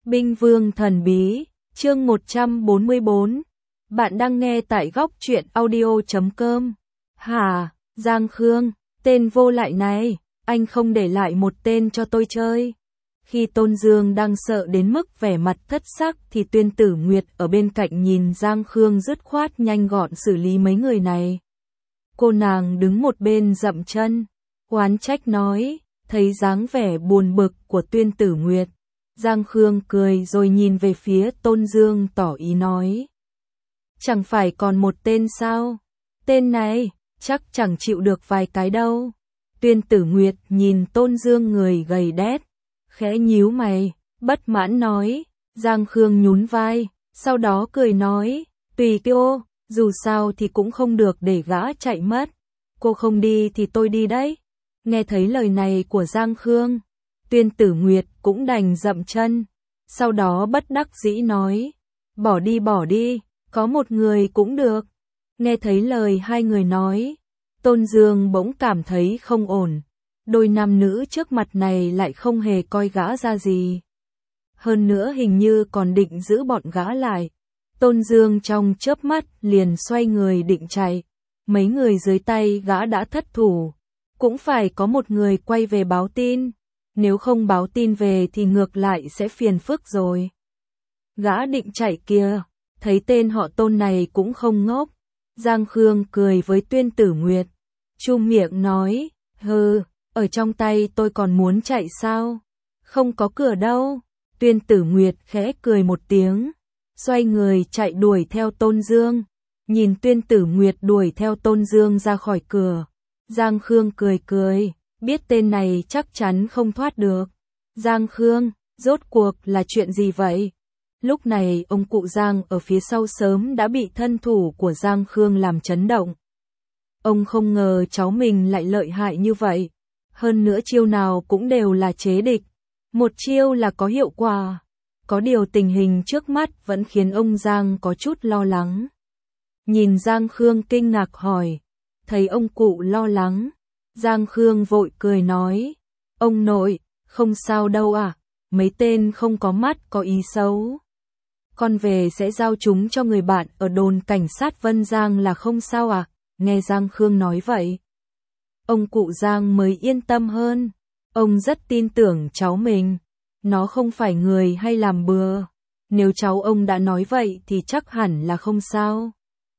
Binh Vương Thần Bí, chương 144. Bạn đang nghe tại góc truyện audio.com. Hả, Giang Khương, tên vô lại này, anh không để lại một tên cho tôi chơi. Khi Tôn Dương đang sợ đến mức vẻ mặt thất sắc thì Tuyên Tử Nguyệt ở bên cạnh nhìn Giang Khương dứt khoát nhanh gọn xử lý mấy người này. Cô nàng đứng một bên dậm chân, oán trách nói, thấy dáng vẻ buồn bực của Tuyên Tử Nguyệt. Giang Khương cười rồi nhìn về phía Tôn Dương tỏ ý nói. Chẳng phải còn một tên sao? Tên này, chắc chẳng chịu được vài cái đâu. Tuyên Tử Nguyệt nhìn Tôn Dương người gầy đét, khẽ nhíu mày, bất mãn nói. Giang Khương nhún vai, sau đó cười nói, tùy cô, dù sao thì cũng không được để gã chạy mất. Cô không đi thì tôi đi đấy. Nghe thấy lời này của Giang Khương, Tuyên Tử Nguyệt cũng đành dậm chân, sau đó bất đắc dĩ nói, bỏ đi, có một người cũng được. Nghe thấy lời hai người nói, Tôn Dương bỗng cảm thấy không ổn, đôi nam nữ trước mặt này lại không hề coi gã ra gì. Hơn nữa hình như còn định giữ bọn gã lại. Tôn Dương trong chớp mắt liền xoay người định chạy, mấy người dưới tay gã đã thất thủ, cũng phải có một người quay về báo tin. Nếu không báo tin về thì ngược lại sẽ phiền phức rồi. Gã định chạy kia, thấy tên họ Tôn này cũng không ngốc. Giang Khương cười với Tuyên Tử Nguyệt, chu miệng nói, hừ, ở trong tay tôi còn muốn chạy sao? Không có cửa đâu. Tuyên Tử Nguyệt khẽ cười một tiếng, xoay người chạy đuổi theo Tôn Dương. Nhìn Tuyên Tử Nguyệt đuổi theo Tôn Dương ra khỏi cửa, Giang Khương cười. Biết tên này chắc chắn không thoát được. Giang Khương, rốt cuộc là chuyện gì vậy? Lúc này ông cụ Giang ở phía sau sớm đã bị thân thủ của Giang Khương làm chấn động. Ông không ngờ cháu mình lại lợi hại như vậy. Hơn nữa chiêu nào cũng đều là chế địch. Một chiêu là có hiệu quả. Có điều tình hình trước mắt vẫn khiến ông Giang có chút lo lắng. Nhìn Giang Khương kinh ngạc hỏi. Thấy ông cụ lo lắng, Giang Khương vội cười nói, ông nội, không sao đâu à, mấy tên không có mắt có ý xấu. Con về sẽ giao chúng cho người bạn ở đồn cảnh sát Vân Giang là không sao à, nghe Giang Khương nói vậy. Ông cụ Giang mới yên tâm hơn, ông rất tin tưởng cháu mình, nó không phải người hay làm bừa, nếu cháu ông đã nói vậy thì chắc hẳn là không sao.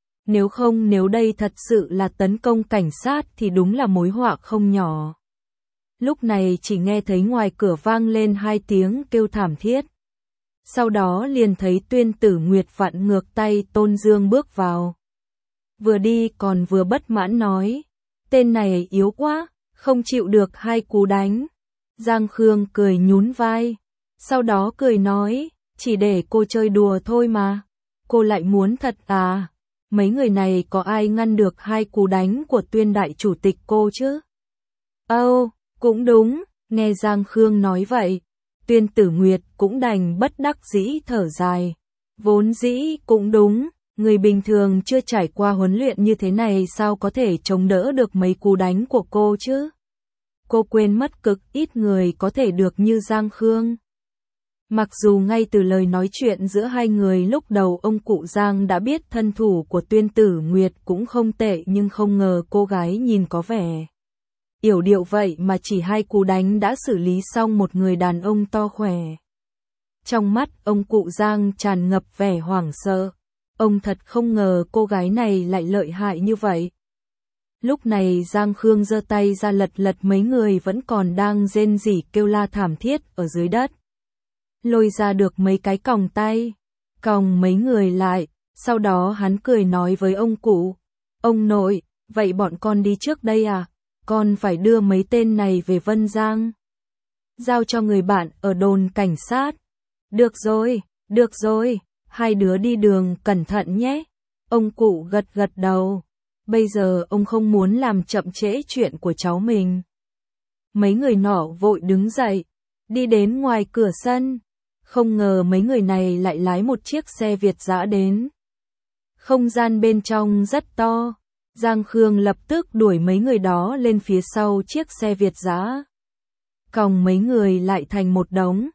Nếu đây thật sự là tấn công cảnh sát thì đúng là mối họa không nhỏ. Lúc này chỉ nghe thấy ngoài cửa vang lên hai tiếng kêu thảm thiết. Sau đó liền thấy Tuyên Tử Nguyệt vặn ngược tay Tôn Dương bước vào. Vừa đi còn vừa bất mãn nói, tên này yếu quá, không chịu được hai cú đánh. Giang Khương cười nhún vai, sau đó cười nói, chỉ để cô chơi đùa thôi mà, cô lại muốn thật à? Mấy người này có ai ngăn được hai cú đánh của Tuyên đại chủ tịch cô chứ? Cũng đúng, nghe Giang Khương nói vậy, Tuyên Tử Nguyệt cũng đành bất đắc dĩ thở dài. Vốn dĩ cũng đúng, người bình thường chưa trải qua huấn luyện như thế này sao có thể chống đỡ được mấy cú đánh của cô chứ? Cô quên mất cực ít người có thể được như Giang Khương. Mặc dù ngay từ lời nói chuyện giữa hai người lúc đầu ông cụ Giang đã biết thân thủ của Tuyên Tử Nguyệt cũng không tệ, nhưng không ngờ cô gái nhìn có vẻ yểu điệu vậy mà chỉ hai cú đánh đã xử lý xong một người đàn ông to khỏe. Trong mắt ông cụ Giang tràn ngập vẻ hoảng sợ, ông thật không ngờ cô gái này lại lợi hại như vậy. Lúc này Giang Khương giơ tay ra lật mấy người vẫn còn đang rên rỉ kêu la thảm thiết ở dưới đất. Lôi ra được mấy cái còng tay, còng mấy người lại, sau đó hắn cười nói với ông cụ, ông nội, vậy bọn con đi trước đây à, con phải đưa mấy tên này về Vân Giang. Giao cho người bạn ở đồn cảnh sát. Được rồi, hai đứa đi đường cẩn thận nhé. Ông cụ gật đầu, bây giờ ông không muốn làm chậm trễ chuyện của cháu mình. Mấy người nọ vội đứng dậy, đi đến ngoài cửa sân. Không ngờ mấy người này lại lái một chiếc xe Việt dã đến. Không gian bên trong rất to, Giang Khương lập tức đuổi mấy người đó lên phía sau chiếc xe Việt dã. Còng mấy người lại thành một đống,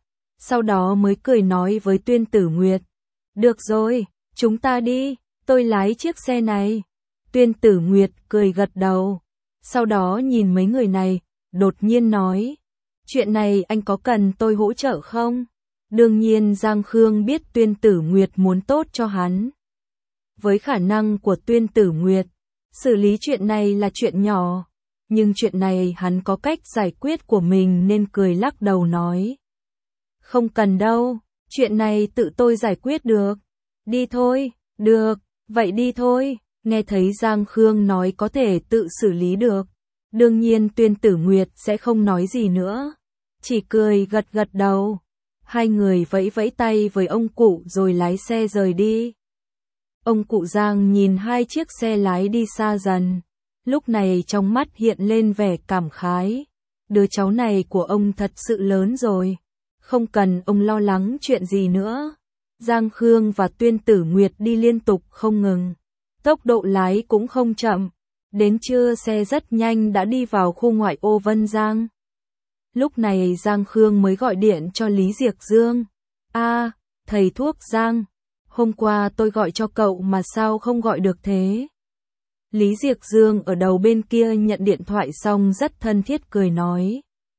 sau đó mới cười nói với Tuyên Tử Nguyệt. Được rồi, chúng ta đi, tôi lái chiếc xe này. Tuyên Tử Nguyệt cười gật đầu, sau đó nhìn mấy người này, đột nhiên nói. Chuyện này anh có cần tôi hỗ trợ không? Đương nhiên Giang Khương biết Tuyên Tử Nguyệt muốn tốt cho hắn. Với khả năng của Tuyên Tử Nguyệt, xử lý chuyện này là chuyện nhỏ, nhưng chuyện này hắn có cách giải quyết của mình nên cười lắc đầu nói. Không cần đâu, chuyện này tự tôi giải quyết được. Đi thôi, được, vậy đi thôi. Nghe thấy Giang Khương nói có thể tự xử lý được, đương nhiên Tuyên Tử Nguyệt sẽ không nói gì nữa, chỉ cười gật gật đầu. Hai người vẫy vẫy tay với ông cụ rồi lái xe rời đi. Ông cụ Giang nhìn hai chiếc xe lái đi xa dần, lúc này trong mắt hiện lên vẻ cảm khái. Đứa cháu này của ông thật sự lớn rồi, không cần ông lo lắng chuyện gì nữa. Giang Khương và Tuyên Tử Nguyệt đi liên tục không ngừng, tốc độ lái cũng không chậm. Đến trưa xe rất nhanh đã đi vào khu ngoại ô Vân Giang. Lúc này Giang Khương mới gọi điện cho Lý Diệc Dương. Thầy thuốc Giang, hôm qua tôi gọi cho cậu mà sao không gọi được thế? Lý Diệc Dương ở đầu bên kia nhận điện thoại xong rất thân thiết cười nói.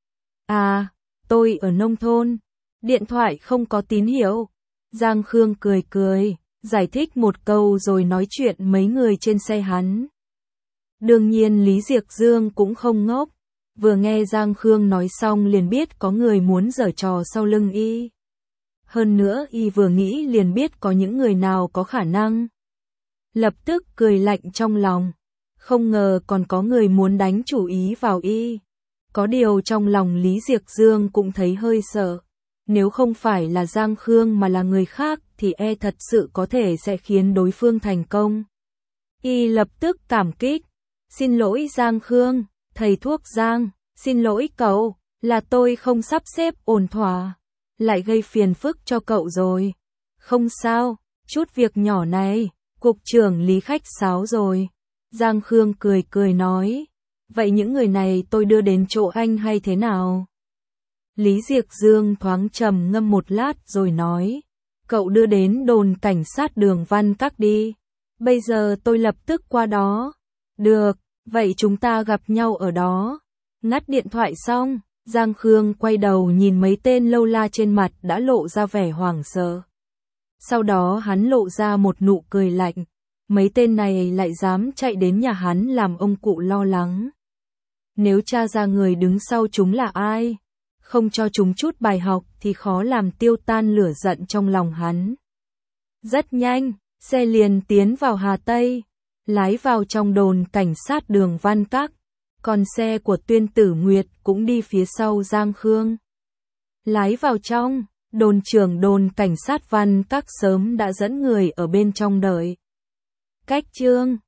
Tôi ở nông thôn, điện thoại không có tín hiệu. Giang Khương cười cười, giải thích một câu rồi nói chuyện mấy người trên xe hắn. Đương nhiên Lý Diệc Dương cũng không ngốc, vừa nghe Giang Khương nói xong liền biết có người muốn giở trò sau lưng y. Hơn nữa y vừa nghĩ liền biết có những người nào có khả năng. Lập tức cười lạnh trong lòng, không ngờ còn có người muốn đánh chủ ý vào y. Có điều trong lòng Lý Diệc Dương cũng thấy hơi sợ, nếu không phải là Giang Khương mà là người khác thì thật sự có thể sẽ khiến đối phương thành công. Y lập tức cảm kích. Xin lỗi Giang Khương, thầy thuốc Giang, xin lỗi cậu, là tôi không sắp xếp ổn thỏa, lại gây phiền phức cho cậu rồi. Không sao, chút việc nhỏ này, cục trưởng Lý khách sáo rồi. Giang Khương cười cười nói, vậy những người này tôi đưa đến chỗ anh hay thế nào? Lý Diệc Dương thoáng trầm ngâm một lát rồi nói, cậu đưa đến đồn cảnh sát đường Văn Các đi, bây giờ tôi lập tức qua đó. Được, vậy chúng ta gặp nhau ở đó. Ngắt điện thoại xong, Giang Khương quay đầu nhìn mấy tên lâu la trên mặt đã lộ ra vẻ hoảng sợ. Sau đó hắn lộ ra một nụ cười lạnh, mấy tên này lại dám chạy đến nhà hắn làm ông cụ lo lắng. Nếu tra ra người đứng sau chúng là ai, không cho chúng chút bài học thì khó làm tiêu tan lửa giận trong lòng hắn. Rất nhanh, xe liền tiến vào Hà Tây, lái vào trong đồn cảnh sát đường Văn Các, còn xe của Tuyên Tử Nguyệt cũng đi phía sau Giang Khương. Lái vào trong, đồn trưởng đồn cảnh sát Văn Các sớm đã dẫn người ở bên trong đợi. Cách chương